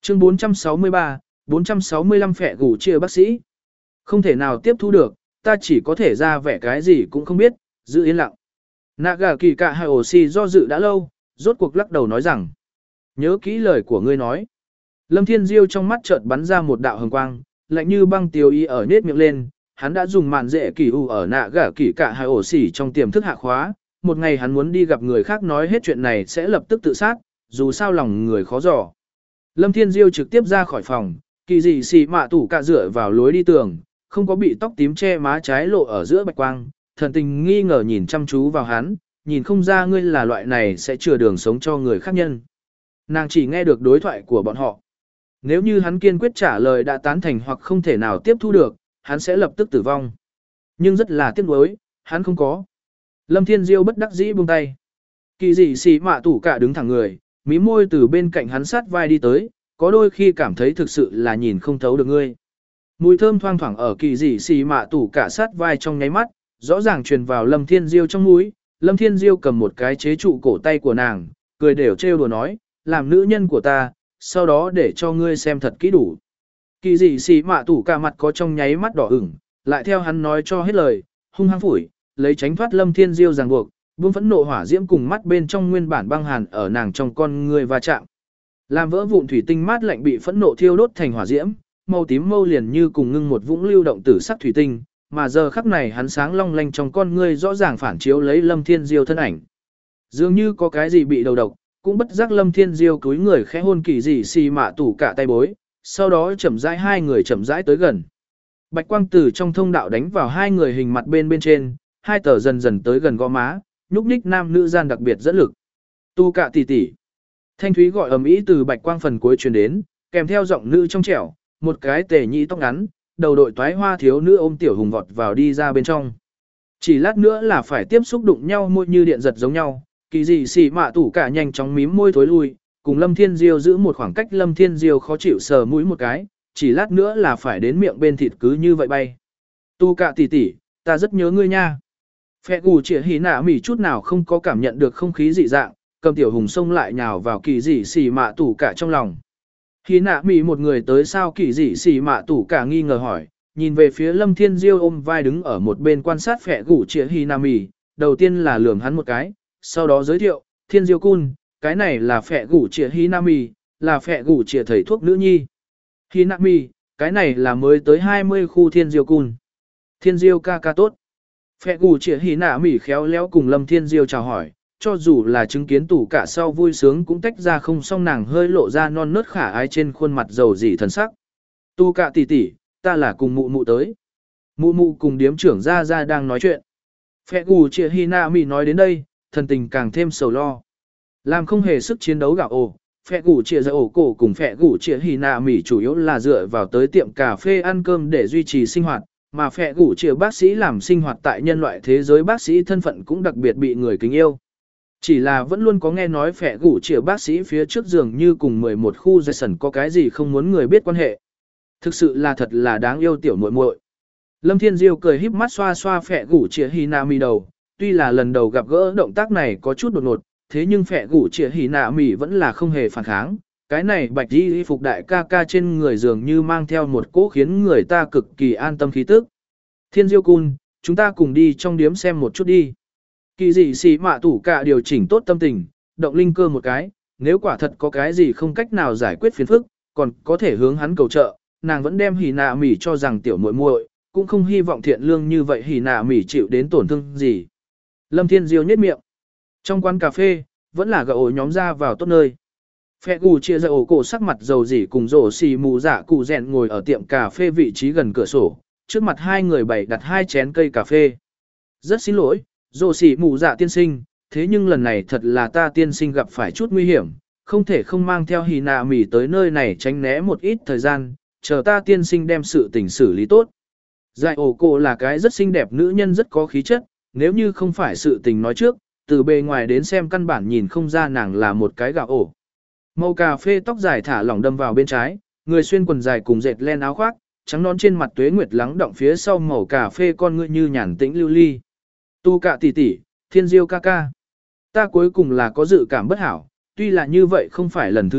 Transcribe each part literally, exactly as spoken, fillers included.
Chương bốn trăm sáu mươi ba, bốn trăm sáu mươi lăm phẹ gủ chia bác sĩ. Không thể nào tiếp thu được, ta chỉ có thể ra vẻ cái gì cũng không biết, giữ yên lặng. Naga kỳ cạ hai ổ xì do dự đã lâu, rốt cuộc lắc đầu nói rằng. Nhớ kỹ lời của ngươi nói. Lâm Thiên Diêu trong mắt chợt bắn ra một đạo hồng quang, lạnh như băng tiêu ý ở nết miệng lên. Hắn đã dùng màn dễ kỳ u ở Naga kỳ cạ hai ổ xì trong tiềm thức hạ khóa. Một ngày hắn muốn đi gặp người khác nói hết chuyện này sẽ lập tức tự sát, dù sao lòng người khó dò. Lâm Thiên Diêu trực tiếp ra khỏi phòng, kỳ dị xì mạ tủ cạ dựa vào lối đi tường, không có bị tóc tím che má trái lộ ở giữa bạch quang, thần tình nghi ngờ nhìn chăm chú vào hắn, nhìn không ra ngươi là loại này sẽ chừa đường sống cho người khác nhân. Nàng chỉ nghe được đối thoại của bọn họ. Nếu như hắn kiên quyết trả lời đã tán thành hoặc không thể nào tiếp thu được, hắn sẽ lập tức tử vong. Nhưng rất là tiếc nuối, hắn không có. Lâm Thiên Diêu bất đắc dĩ buông tay. Kỳ dị xì mạ tủ cạ đứng thẳng người, mí môi từ bên cạnh hắn sát vai đi tới, có đôi khi cảm thấy thực sự là nhìn không thấu được ngươi. Mùi thơm thoang thoảng ở kỳ dị xì mạ tủ cạ sát vai trong nháy mắt, rõ ràng truyền vào Lâm Thiên Diêu trong mũi. Lâm Thiên Diêu cầm một cái chế trụ cổ tay của nàng, cười đều trêu đùa nói, làm nữ nhân của ta, sau đó để cho ngươi xem thật kỹ đủ. Kỳ dị xì mạ tủ cạ mặt có trong nháy mắt đỏ ửng, lại theo hắn nói cho hết lời, hung hăng phủi, lấy tránh thoát Lâm Thiên Diêu ràng buộc, buông phẫn nộ hỏa diễm cùng mắt bên trong nguyên bản băng hàn ở nàng trong con người va chạm. Làm vỡ vụn thủy tinh mát lạnh bị phẫn nộ thiêu đốt thành hỏa diễm, màu tím mâu liền như cùng ngưng một vũng lưu động tử sắc thủy tinh, mà giờ khắc này hắn sáng long lanh trong con ngươi rõ ràng phản chiếu lấy Lâm Thiên Diêu thân ảnh. Dường như có cái gì bị đầu độc, cũng bất giác Lâm Thiên Diêu cúi người khẽ hôn kỳ dị xì mạ tủ cả tay bối, sau đó chậm rãi hai người chậm rãi tới gần. Bạch quang từ trong thông đạo đánh vào hai người hình mặt bên bên trên, hai tờ dần dần tới gần gò má, nhúc nhích nam nữ gian đặc biệt dẫn lực. Tu cạ tỷ tỷ. Thanh thúy gọi ầm ĩ từ bạch quang phần cuối truyền đến, kèm theo giọng nữ trong trẻo, một cái tề nhị tóc ngắn, đầu đội toái hoa thiếu nữ ôm tiểu hùng vọt vào đi ra bên trong. Chỉ lát nữa là phải tiếp xúc đụng nhau môi như điện giật giống nhau, kỳ dị xì mạ tủ cả nhanh chóng mím môi thối lui, cùng Lâm Thiên Diêu giữ một khoảng cách. Lâm Thiên Diêu khó chịu sờ mũi một cái, chỉ lát nữa là phải đến miệng bên thịt cứ như vậy bay. Tu cạ tỷ tỷ, ta rất nhớ ngươi nha. Phẹ gù chĩa hí nạ mỉ chút nào không có cảm nhận được không khí dị dạng, cầm tiểu hùng xông lại nhào vào kỳ dị xì mạ tủ cả trong lòng. Hí nạ mỉ một người tới sao? Kỳ dị xì mạ tủ cả nghi ngờ hỏi, nhìn về phía Lâm Thiên Diêu ôm vai đứng ở một bên quan sát phẹ gù chĩa hí nạ mỉ, đầu tiên là lườm hắn một cái, sau đó giới thiệu, Thiên Diêu cun, cái này là phẹ gù chĩa hí nạ mỉ, là phẹ gù chĩa thầy thuốc nữ nhi. Hí nạ mỉ, cái này là mới tới hai mươi khu Thiên Diêu cun. Thiên Diêu ca ca tốt. Phẹ gù chĩa hí nạ mỉ khéo léo cùng Lâm Thiên Diêu chào hỏi, cho dù là chứng kiến tủ cả sau vui sướng cũng tách ra không, xong nàng hơi lộ ra non nớt khả ái trên khuôn mặt dầu dỉ thần sắc. Tu cả tỷ tỷ, ta là cùng mụ mụ tới. Mụ mụ cùng điếm trưởng ra ra đang nói chuyện. Phẹ gù chĩa hí nạ mỉ nói đến đây, thần tình càng thêm sầu lo. Làm không hề sức chiến đấu gạo ổ, phẹ gù chĩa ra ổ cổ cùng phẹ gù chĩa hí nạ mỉ chủ yếu là dựa vào tới tiệm cà phê ăn cơm để duy trì sinh hoạt. Mà phẹ gủ chĩa bác sĩ làm sinh hoạt tại nhân loại thế giới, bác sĩ thân phận cũng đặc biệt bị người kính yêu. Chỉ là vẫn luôn có nghe nói phẹ gủ chĩa bác sĩ phía trước giường như cùng mười một khu Jason có cái gì không muốn người biết quan hệ. Thực sự là thật là đáng yêu tiểu muội muội. Lâm Thiên Diêu cười híp mắt xoa xoa phẹ gủ chĩa hí nạ mỉ đầu, tuy là lần đầu gặp gỡ động tác này có chút đột ngột, thế nhưng phẹ gủ chĩa hí nạ mỉ vẫn là không hề phản kháng. Cái này bạch y phục đại ca ca trên người dường như mang theo một cỗ khiến người ta cực kỳ an tâm khí tức. Thiên Diêu cun, chúng ta cùng đi trong điếm xem một chút đi. Kỳ dị xì mạ tủ cả điều chỉnh tốt tâm tình, động linh cơ một cái, nếu quả thật có cái gì không cách nào giải quyết phiền phức, còn có thể hướng hắn cầu trợ. Nàng vẫn đem hỉ nạ mỉ cho rằng tiểu muội muội, cũng không hy vọng thiện lương như vậy hỉ nạ mỉ chịu đến tổn thương gì. Lâm Thiên Diêu nhếch miệng. Trong quán cà phê, vẫn là gã ổ nhóm ra vào tốt nơi. Phẹ gù chia ra ổ cổ sắc mặt dầu dỉ cùng rổ xì mù dạ cụ rèn ngồi ở tiệm cà phê vị trí gần cửa sổ, trước mặt hai người bày đặt hai chén cây cà phê. Rất xin lỗi, rổ xì mù dạ tiên sinh, thế nhưng lần này thật là ta tiên sinh gặp phải chút nguy hiểm, không thể không mang theo hì nạ mỉ tới nơi này tránh né một ít thời gian, chờ ta tiên sinh đem sự tình xử lý tốt. Dại ổ cổ là cái rất xinh đẹp nữ nhân, rất có khí chất, nếu như không phải sự tình nói trước, từ bề ngoài đến xem căn bản nhìn không ra nàng là một cái gạo ổ. Màu cà phê tóc dài thả lỏng đâm vào bên trái, người xuyên quần dài cùng dệt len áo khoác, trắng nón trên mặt tuế nguyệt lắng động phía sau màu cà phê con ngươi như nhàn tĩnh lưu ly. Tu cạ tỷ tỷ, Thiên Diêu ca ca. Ta cuối cùng là có dự cảm bất hảo, tuy là như vậy không phải lần thứ nhất,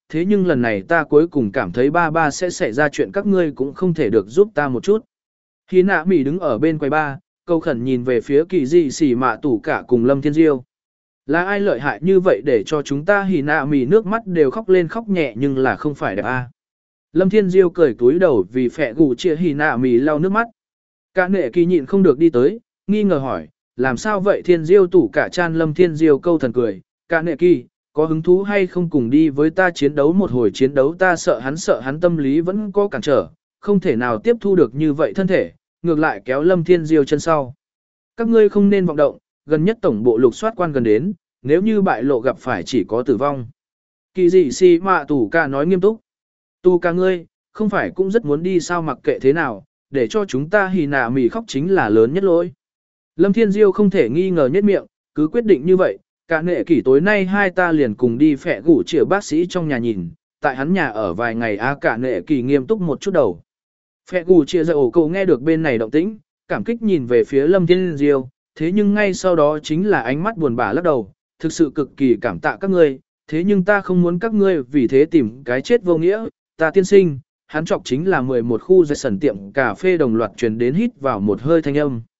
thế nhưng lần này ta cuối cùng cảm thấy ba ba sẽ xảy ra chuyện các ngươi cũng không thể được giúp ta một chút. Hy nạ mỉ đứng ở bên quầy ba, câu khẩn nhìn về phía kỳ dị xỉ mạ tủ cả cùng Lâm Thiên Diêu. Là ai lợi hại như vậy để cho chúng ta hỉ nạ mỉ nước mắt đều khóc lên khóc nhẹ nhưng là không phải đẹp a. Lâm Thiên Diêu cười túi đầu vì phẹ gù chia hỉ nạ mỉ lau nước mắt. Cả nệ kỳ nhịn không được đi tới, nghi ngờ hỏi, làm sao vậy Thiên Diêu tủ cả chan Lâm Thiên Diêu câu thần cười, cả nệ kỳ, có hứng thú hay không cùng đi với ta chiến đấu một hồi chiến đấu ta sợ hắn sợ hắn tâm lý vẫn có cản trở, không thể nào tiếp thu được như vậy thân thể, ngược lại kéo Lâm Thiên Diêu chân sau. Các ngươi không nên vọng động, gần nhất tổng bộ lục soát quan gần đến, nếu như bại lộ gặp phải chỉ có tử vong. Kỳ dị si mạ tủ ca nói nghiêm túc. Tu ca ngươi, không phải cũng rất muốn đi sao mặc kệ thế nào, để cho chúng ta hì nạ mỉ khóc chính là lớn nhất lỗi. Lâm Thiên Diêu không thể nghi ngờ nhất miệng, cứ quyết định như vậy, cả nệ kỷ tối nay hai ta liền cùng đi phẹ gủ chữa bác sĩ trong nhà nhìn, tại hắn nhà ở vài ngày a cả nệ kỷ nghiêm túc một chút đầu. Phẹ gủ chữa dạy ổ cầu nghe được bên này động tĩnh, cảm kích nhìn về phía Lâm Thiên Diêu, thế nhưng ngay sau đó chính là ánh mắt buồn bã lắc đầu, thực sự cực kỳ cảm tạ các ngươi, thế nhưng ta không muốn các ngươi vì thế tìm cái chết vô nghĩa, ta tiên sinh, hắn chọc chính là mười một khu dây sẩn tiệm cà phê đồng loạt truyền đến hít vào một hơi thanh âm.